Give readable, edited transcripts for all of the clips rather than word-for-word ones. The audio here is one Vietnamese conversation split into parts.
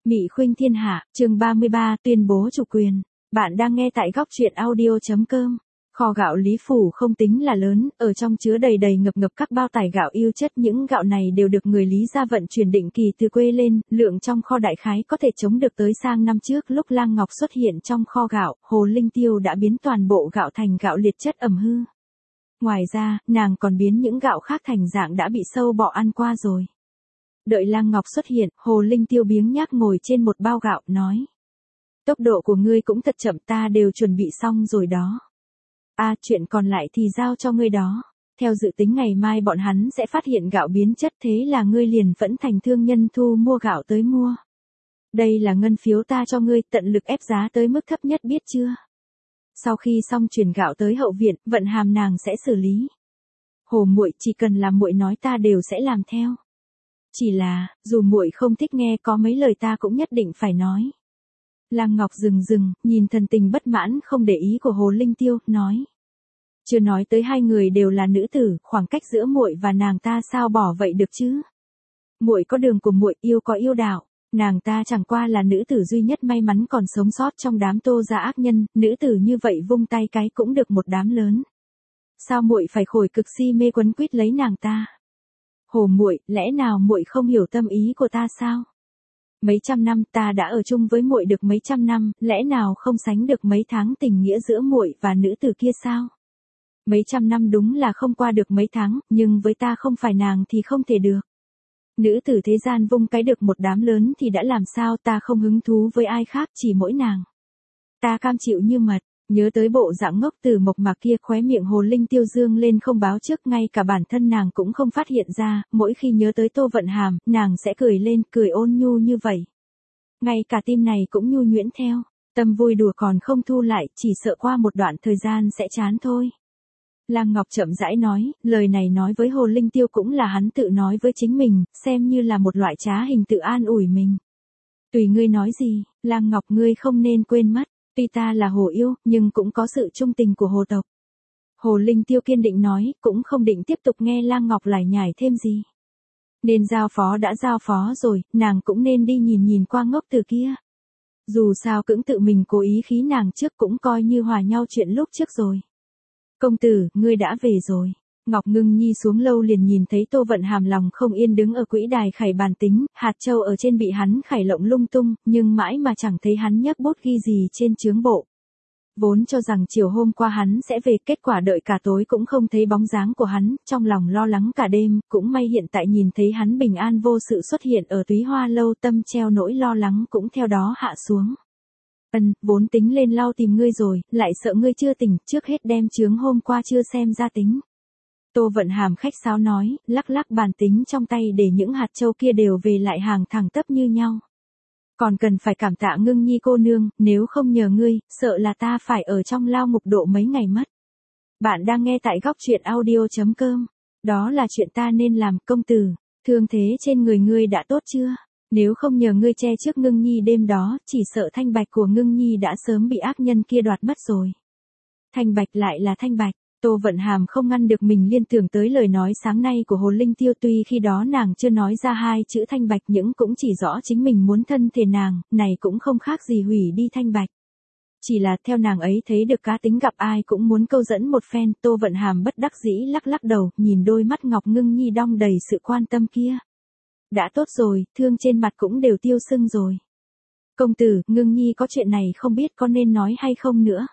Mị Khuynh Thiên Hạ, chương 33, tuyên bố chủ quyền. Bạn đang nghe tại góc truyện audio.com. Kho gạo Lý Phủ không tính là lớn, ở trong chứa đầy đầy ngập ngập các bao tải gạo yêu chất. Những gạo này đều được người Lý gia vận chuyển định kỳ từ quê lên, lượng trong kho đại khái có thể chống được tới sang năm trước. Lúc Lang Ngọc xuất hiện trong kho gạo, Hồ Linh Tiêu đã biến toàn bộ gạo thành gạo liệt chất ẩm hư. Ngoài ra, nàng còn biến những gạo khác thành dạng đã bị sâu bọ ăn qua rồi. Đợi Lang Ngọc xuất hiện, Hồ Linh Tiêu biếng nhác ngồi trên một bao gạo, nói. Tốc độ của ngươi cũng thật chậm, ta đều chuẩn bị xong rồi đó. Chuyện còn lại thì giao cho ngươi đó. Theo dự tính ngày mai bọn hắn sẽ phát hiện gạo biến chất, thế là ngươi liền vẫn thành thương nhân thu mua gạo tới mua. Đây là ngân phiếu ta cho ngươi, tận lực ép giá tới mức thấp nhất biết chưa? Sau khi xong chuyển gạo tới hậu viện, Vận Hàm nàng sẽ xử lý. Hồ muội chỉ cần là muội nói ta đều sẽ làm theo. Chỉ là, dù muội không thích nghe có mấy lời ta cũng nhất định phải nói. Lang Ngọc dừng, nhìn thần tình bất mãn không để ý của Hồ Linh Tiêu, nói. Chưa nói tới hai người đều là nữ tử, khoảng cách giữa muội và nàng ta sao bỏ vậy được chứ? Muội có đường của muội, yêu có yêu đạo, nàng ta chẳng qua là nữ tử duy nhất may mắn còn sống sót trong đám Tô gia ác nhân, nữ tử như vậy vung tay cái cũng được một đám lớn. Sao muội phải khổ cực si mê quấn quýt lấy nàng ta? Hồ muội, lẽ nào muội không hiểu tâm ý của ta sao? Mấy trăm năm ta đã ở chung với muội được mấy trăm năm, lẽ nào không sánh được mấy tháng tình nghĩa giữa muội và nữ tử kia sao? Mấy trăm năm đúng là không qua được mấy tháng, nhưng với ta không phải nàng thì không thể được. Nữ tử thế gian vung cái được một đám lớn thì đã làm sao, ta không hứng thú với ai khác, chỉ mỗi nàng. Ta cam chịu như mật. Nhớ tới bộ dạng ngốc từ mộc mạc kia, khóe miệng Hồ Linh Tiêu dương lên không báo trước, ngay cả bản thân nàng cũng không phát hiện ra, mỗi khi nhớ tới Tô Vận Hàm, nàng sẽ cười lên, cười ôn nhu như vậy. Ngay cả tim này cũng nhu nhuyễn theo, tâm vui đùa còn không thu lại, chỉ sợ qua một đoạn thời gian sẽ chán thôi. Lang Ngọc chậm rãi nói, lời này nói với Hồ Linh Tiêu cũng là hắn tự nói với chính mình, xem như là một loại trá hình tự an ủi mình. Tùy ngươi nói gì, Lang Ngọc, ngươi không nên quên mất. Tuy ta là Hồ yêu, nhưng cũng có sự trung tình của Hồ tộc. Hồ Linh Tiêu kiên định nói, cũng không định tiếp tục nghe Lang Ngọc lải nhải thêm gì. Nên giao phó đã giao phó rồi, nàng cũng nên đi nhìn qua ngốc từ kia. Dù sao cũng tự mình cố ý khí nàng trước, cũng coi như hòa nhau chuyện lúc trước rồi. Công tử, ngươi đã về rồi. Ngọc Ngưng Nhi xuống lâu liền nhìn thấy Tô Vận Hàm lòng không yên đứng ở quỹ đài khải bàn tính, hạt châu ở trên bị hắn khải lộng lung tung, nhưng mãi mà chẳng thấy hắn nhấc bút ghi gì trên chướng bộ. Vốn cho rằng chiều hôm qua hắn sẽ về, kết quả đợi cả tối cũng không thấy bóng dáng của hắn, trong lòng lo lắng cả đêm, cũng may hiện tại nhìn thấy hắn bình an vô sự xuất hiện ở Túy Hoa lâu, tâm treo nỗi lo lắng cũng theo đó hạ xuống. Vốn tính lên lau tìm ngươi rồi, lại sợ ngươi chưa tỉnh, trước hết đem chướng hôm qua chưa xem ra tính. Tô Vận Hàm khách sáo nói, lắc lắc bàn tính trong tay để những hạt châu kia đều về lại hàng thẳng tắp như nhau. Còn cần phải cảm tạ Ngưng Nhi cô nương, nếu không nhờ ngươi, sợ là ta phải ở trong lao ngục độ mấy ngày mất. Bạn đang nghe tại góc truyện audio.com. Đó là chuyện ta nên làm, công tử. Thương thế trên người ngươi đã tốt chưa? Nếu không nhờ ngươi che trước Ngưng Nhi đêm đó, chỉ sợ thanh bạch của Ngưng Nhi đã sớm bị ác nhân kia đoạt mất rồi. Thanh bạch lại là thanh bạch. Tô Vận Hàm không ngăn được mình liên tưởng tới lời nói sáng nay của Hồ Linh Tiêu, tuy khi đó nàng chưa nói ra hai chữ thanh bạch nhưng cũng chỉ rõ chính mình muốn thân thể nàng, này cũng không khác gì hủy đi thanh bạch. Chỉ là theo nàng ấy thấy được cá tính gặp ai cũng muốn câu dẫn một phen, Tô Vận Hàm bất đắc dĩ lắc đầu, nhìn đôi mắt Ngọc Ngưng Nhi đong đầy sự quan tâm kia. Đã tốt rồi, thương trên mặt cũng đều tiêu sưng rồi. Công tử, Ngưng Nhi có chuyện này không biết có nên nói hay không nữa.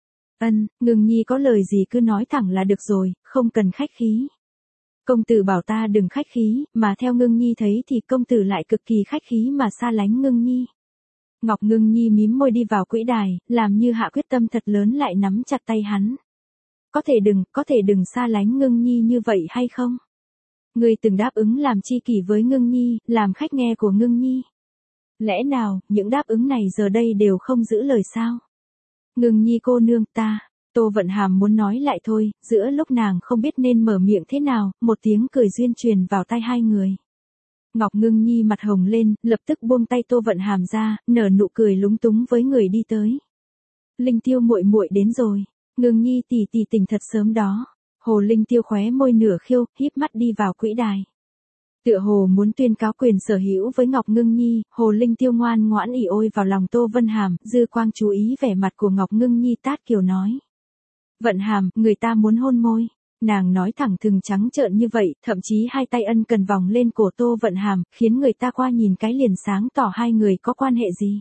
Ngưng Nhi có lời gì cứ nói thẳng là được rồi, không cần khách khí. Công tử bảo ta đừng khách khí, mà theo Ngưng Nhi thấy thì công tử lại cực kỳ khách khí mà xa lánh Ngưng Nhi. Ngọc Ngưng Nhi mím môi đi vào quỹ đài, làm như hạ quyết tâm thật lớn lại nắm chặt tay hắn. Có thể đừng xa lánh Ngưng Nhi như vậy hay không? Ngươi từng đáp ứng làm tri kỷ với Ngưng Nhi, làm khách nghe của Ngưng Nhi. Lẽ nào, những đáp ứng này giờ đây đều không giữ lời sao? Ngưng Nhi cô nương, Tô Vận Hàm muốn nói lại thôi, giữa lúc nàng không biết nên mở miệng thế nào, một tiếng cười duyên truyền vào tai hai người. Ngọc Ngưng Nhi mặt hồng lên, lập tức buông tay Tô Vận Hàm ra, nở nụ cười lúng túng với người đi tới. Linh Tiêu muội muội đến rồi, Ngưng Nhi tỷ tỷ tỉnh thật sớm đó. Hồ Linh Tiêu khóe môi nửa khiêu, híp mắt đi vào quỹ đài. Tựa hồ muốn tuyên cáo quyền sở hữu với Ngọc Ngưng Nhi, Hồ Linh Tiêu ngoan ngoãn ỉ ôi vào lòng Tô Vân Hàm, dư quang chú ý vẻ mặt của Ngọc Ngưng Nhi tát kiểu nói. Vận Hàm, người ta muốn hôn môi. Nàng nói thẳng thừng trắng trợn như vậy, thậm chí hai tay ân cần vòng lên cổ Tô Vận Hàm, khiến người ta qua nhìn cái liền sáng tỏ hai người có quan hệ gì.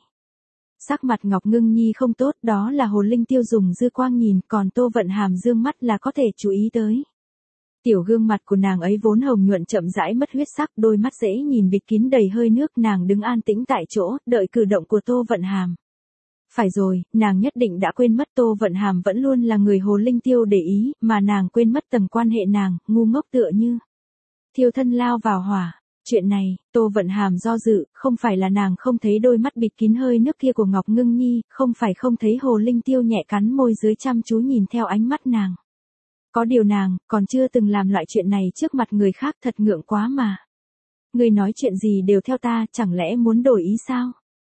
Sắc mặt Ngọc Ngưng Nhi không tốt, đó là Hồ Linh Tiêu dùng dư quang nhìn, còn Tô Vận Hàm dương mắt là có thể chú ý tới. Tiểu gương mặt của nàng ấy vốn hồng nhuận chậm rãi mất huyết sắc, đôi mắt dễ nhìn bịt kín đầy hơi nước, nàng đứng an tĩnh tại chỗ, đợi cử động của Tô Vận Hàm. Phải rồi, nàng nhất định đã quên mất Tô Vận Hàm vẫn luôn là người Hồ Linh Tiêu để ý, mà nàng quên mất tầng quan hệ nàng, ngu ngốc tựa như thiêu thân lao vào hỏa. Chuyện này, Tô Vận Hàm do dự, không phải là nàng không thấy đôi mắt bịt kín hơi nước kia của Ngọc Ngưng Nhi, không phải không thấy Hồ Linh Tiêu nhẹ cắn môi dưới chăm chú nhìn theo ánh mắt nàng. Có điều nàng, còn chưa từng làm loại chuyện này trước mặt người khác, thật ngượng quá mà. Ngươi nói chuyện gì đều theo ta, chẳng lẽ muốn đổi ý sao?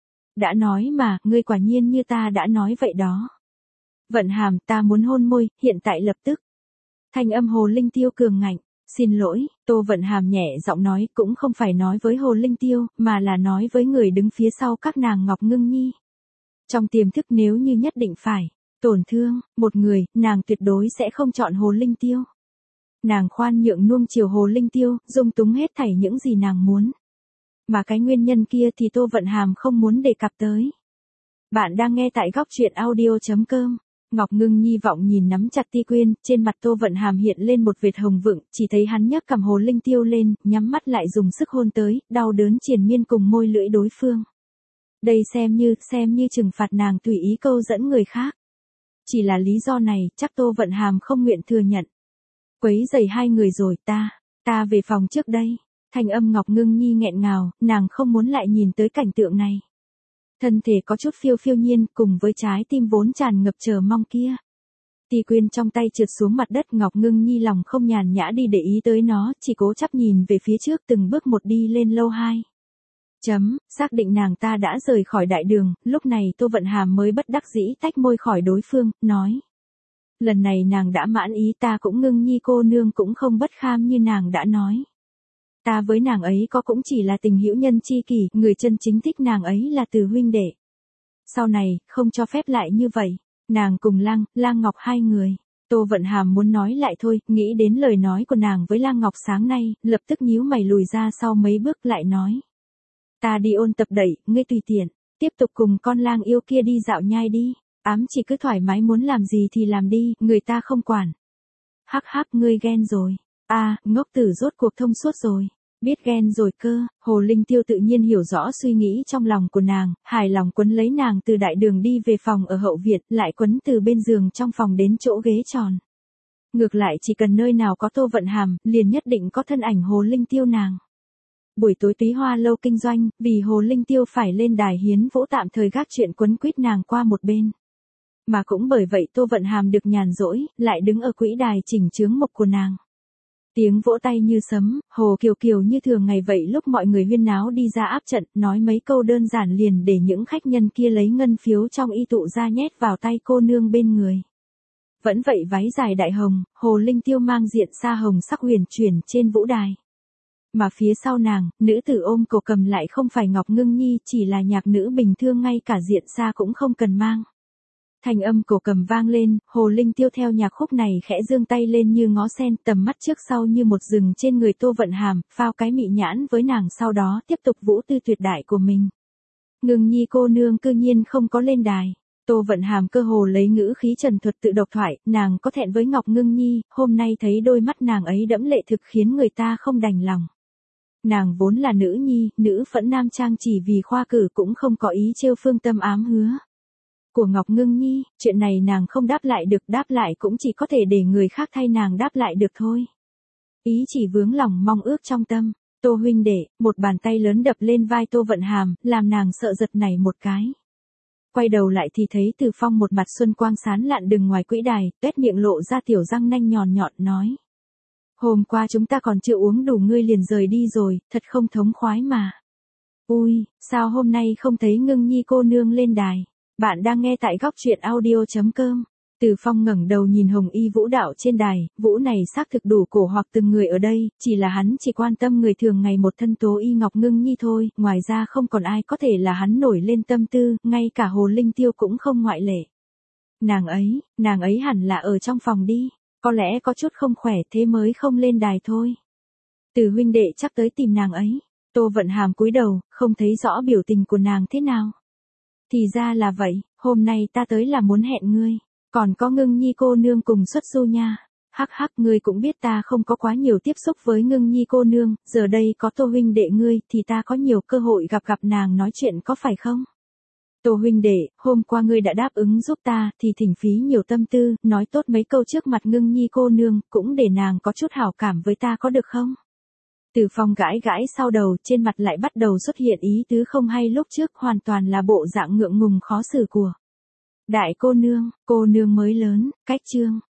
Đã nói mà, ngươi quả nhiên như ta đã nói vậy đó. Vận Hàm, ta muốn hôn môi, hiện tại lập tức. Thanh âm Hồ Linh Tiêu cường ngạnh. Xin lỗi, Tô Vận Hàm nhẹ giọng nói, cũng không phải nói với Hồ Linh Tiêu, mà là nói với người đứng phía sau các nàng Ngọc Ngưng Nhi. Trong tiềm thức nếu như nhất định phải tổn thương một người, nàng tuyệt đối sẽ không chọn Hồ Linh Tiêu. Nàng khoan nhượng nuông chiều Hồ Linh Tiêu, dung túng hết thảy những gì nàng muốn. Mà cái nguyên nhân kia thì Tô Vận Hàm không muốn đề cập tới. Bạn đang nghe tại góc truyện audio.com. Ngọc Ngưng Nhi vọng nhìn nắm chặt ti quyên, trên mặt Tô Vận Hàm hiện lên một vệt hồng vựng, chỉ thấy hắn nhấc cầm Hồ Linh Tiêu lên, nhắm mắt lại dùng sức hôn tới, đau đớn triền miên cùng môi lưỡi đối phương. Đây xem như trừng phạt nàng tùy ý câu dẫn người khác. Chỉ là lý do này, chắc Tô Vận Hàm không nguyện thừa nhận. Quấy rầy hai người rồi, ta về phòng trước đây. Thanh âm Ngọc Ngưng Nhi nghẹn ngào, nàng không muốn lại nhìn tới cảnh tượng này. Thân thể có chút phiêu nhiên, cùng với trái tim vốn tràn ngập chờ mong kia. Ti quyên trong tay trượt xuống mặt đất, Ngọc Ngưng Nhi lòng không nhàn nhã đi để ý tới nó, chỉ cố chấp nhìn về phía trước từng bước một đi lên lâu 2. Xác định nàng ta đã rời khỏi đại đường, lúc này Tô Vận Hàm mới bất đắc dĩ tách môi khỏi đối phương, nói. Lần này nàng đã mãn ý, ta cũng Ngưng Nhi cô nương cũng không bất kham như nàng đã nói. Ta với nàng ấy có cũng chỉ là tình hữu nhân chi kỷ, người chân chính thích nàng ấy là Từ huynh đệ. Sau này, không cho phép lại như vậy. Nàng cùng Lang Ngọc hai người. Tô Vận Hàm muốn nói lại thôi, nghĩ đến lời nói của nàng với Lang Ngọc sáng nay, lập tức nhíu mày lùi ra sau mấy bước lại nói. Ta đi ôn tập đẩy, ngươi tùy tiện, tiếp tục cùng con lang yêu kia đi dạo nhai đi, ám chỉ cứ thoải mái muốn làm gì thì làm đi, người ta không quản. Hắc hắc, ngươi ghen rồi. Ngốc tử rốt cuộc thông suốt rồi. Biết ghen rồi cơ. Hồ Linh Tiêu tự nhiên hiểu rõ suy nghĩ trong lòng của nàng, hài lòng quấn lấy nàng từ đại đường đi về phòng ở hậu viện, lại quấn từ bên giường trong phòng đến chỗ ghế tròn. Ngược lại chỉ cần nơi nào có Tô Vận Hàm, liền nhất định có thân ảnh Hồ Linh Tiêu nàng. Buổi tối Túy Hoa lâu kinh doanh, vì Hồ Linh Tiêu phải lên đài hiến vũ tạm thời gác chuyện quấn quýt nàng qua một bên. Mà cũng bởi vậy Tô Vận Hàm được nhàn rỗi, lại đứng ở quỹ đài chỉnh chướng mộc của nàng. Tiếng vỗ tay như sấm, Hồ Kiều Kiều như thường ngày vậy lúc mọi người huyên náo đi ra áp trận, nói mấy câu đơn giản liền để những khách nhân kia lấy ngân phiếu trong y tụ ra nhét vào tay cô nương bên người. Vẫn vậy váy dài đại hồng, Hồ Linh Tiêu mang diện sa hồng sắc huyền chuyển trên vũ đài. Mà phía sau nàng, nữ tử ôm cổ cầm lại không phải Ngọc Ngưng Nhi, chỉ là nhạc nữ bình thường, ngay cả diện sa cũng không cần mang. Thành âm cổ cầm vang lên, Hồ Linh Tiêu theo nhạc khúc này khẽ giương tay lên như ngó sen, tầm mắt trước sau như một rừng trên người Tô Vận Hàm, phao cái mị nhãn với nàng, sau đó tiếp tục vũ tư tuyệt đại của mình. Ngưng Nhi cô nương cư nhiên không có lên đài. Tô Vận Hàm cơ hồ lấy ngữ khí trần thuật tự độc thoại, nàng có thẹn với Ngọc Ngưng Nhi, hôm nay thấy đôi mắt nàng ấy đẫm lệ thực khiến người ta không đành lòng. Nàng vốn là nữ nhi, nữ phẫn nam trang, chỉ vì khoa cử cũng không có ý trêu phương tâm ám hứa của Ngọc Ngưng Nhi, chuyện này nàng không đáp lại được, đáp lại cũng chỉ có thể để người khác thay nàng đáp lại được thôi. Ý chỉ vướng lòng mong ước trong tâm. Tô huynh đệ, một bàn tay lớn đập lên vai Tô Vận Hàm, làm nàng sợ giật nảy một cái. Quay đầu lại thì thấy Từ Phong một mặt xuân quang sán lạn đứng ngoài quỹ đài, tuét miệng lộ ra tiểu răng nanh nhọn nhọn nói. Hôm qua chúng ta còn chưa uống đủ ngươi liền rời đi rồi, thật không thống khoái mà. Ui, sao hôm nay không thấy Ngưng Nhi cô nương lên đài? Bạn đang nghe tại góc truyện audio.com. Từ Phong ngẩng đầu nhìn Hồng Y vũ đạo trên đài, vũ này xác thực đủ cổ hoặc từng người ở đây, chỉ là hắn chỉ quan tâm người thường ngày một thân Tố Y Ngọc Ngưng Nhi thôi, ngoài ra không còn ai có thể là hắn nổi lên tâm tư, ngay cả Hồ Linh Tiêu cũng không ngoại lệ. Nàng ấy hẳn là ở trong phòng đi, có lẽ có chút không khỏe thế mới không lên đài thôi. Từ huynh đệ chắc tới tìm nàng ấy. Tô Vận Hàm cúi đầu, không thấy rõ biểu tình của nàng thế nào. Thì ra là vậy, hôm nay ta tới là muốn hẹn ngươi. Còn có Ngưng Nhi cô nương cùng xuất du nha. Hắc hắc, ngươi cũng biết ta không có quá nhiều tiếp xúc với Ngưng Nhi cô nương, giờ đây có Tô huynh đệ ngươi thì ta có nhiều cơ hội gặp nàng nói chuyện có phải không? Tô huynh đệ, hôm qua ngươi đã đáp ứng giúp ta thì thỉnh phí nhiều tâm tư, nói tốt mấy câu trước mặt Ngưng Nhi cô nương, cũng để nàng có chút hảo cảm với ta có được không? Từ Phong gãi gãi sau đầu, trên mặt lại bắt đầu xuất hiện ý tứ không hay lúc trước hoàn toàn là bộ dạng ngượng ngùng khó xử của. Đại cô nương mới lớn, cách chương.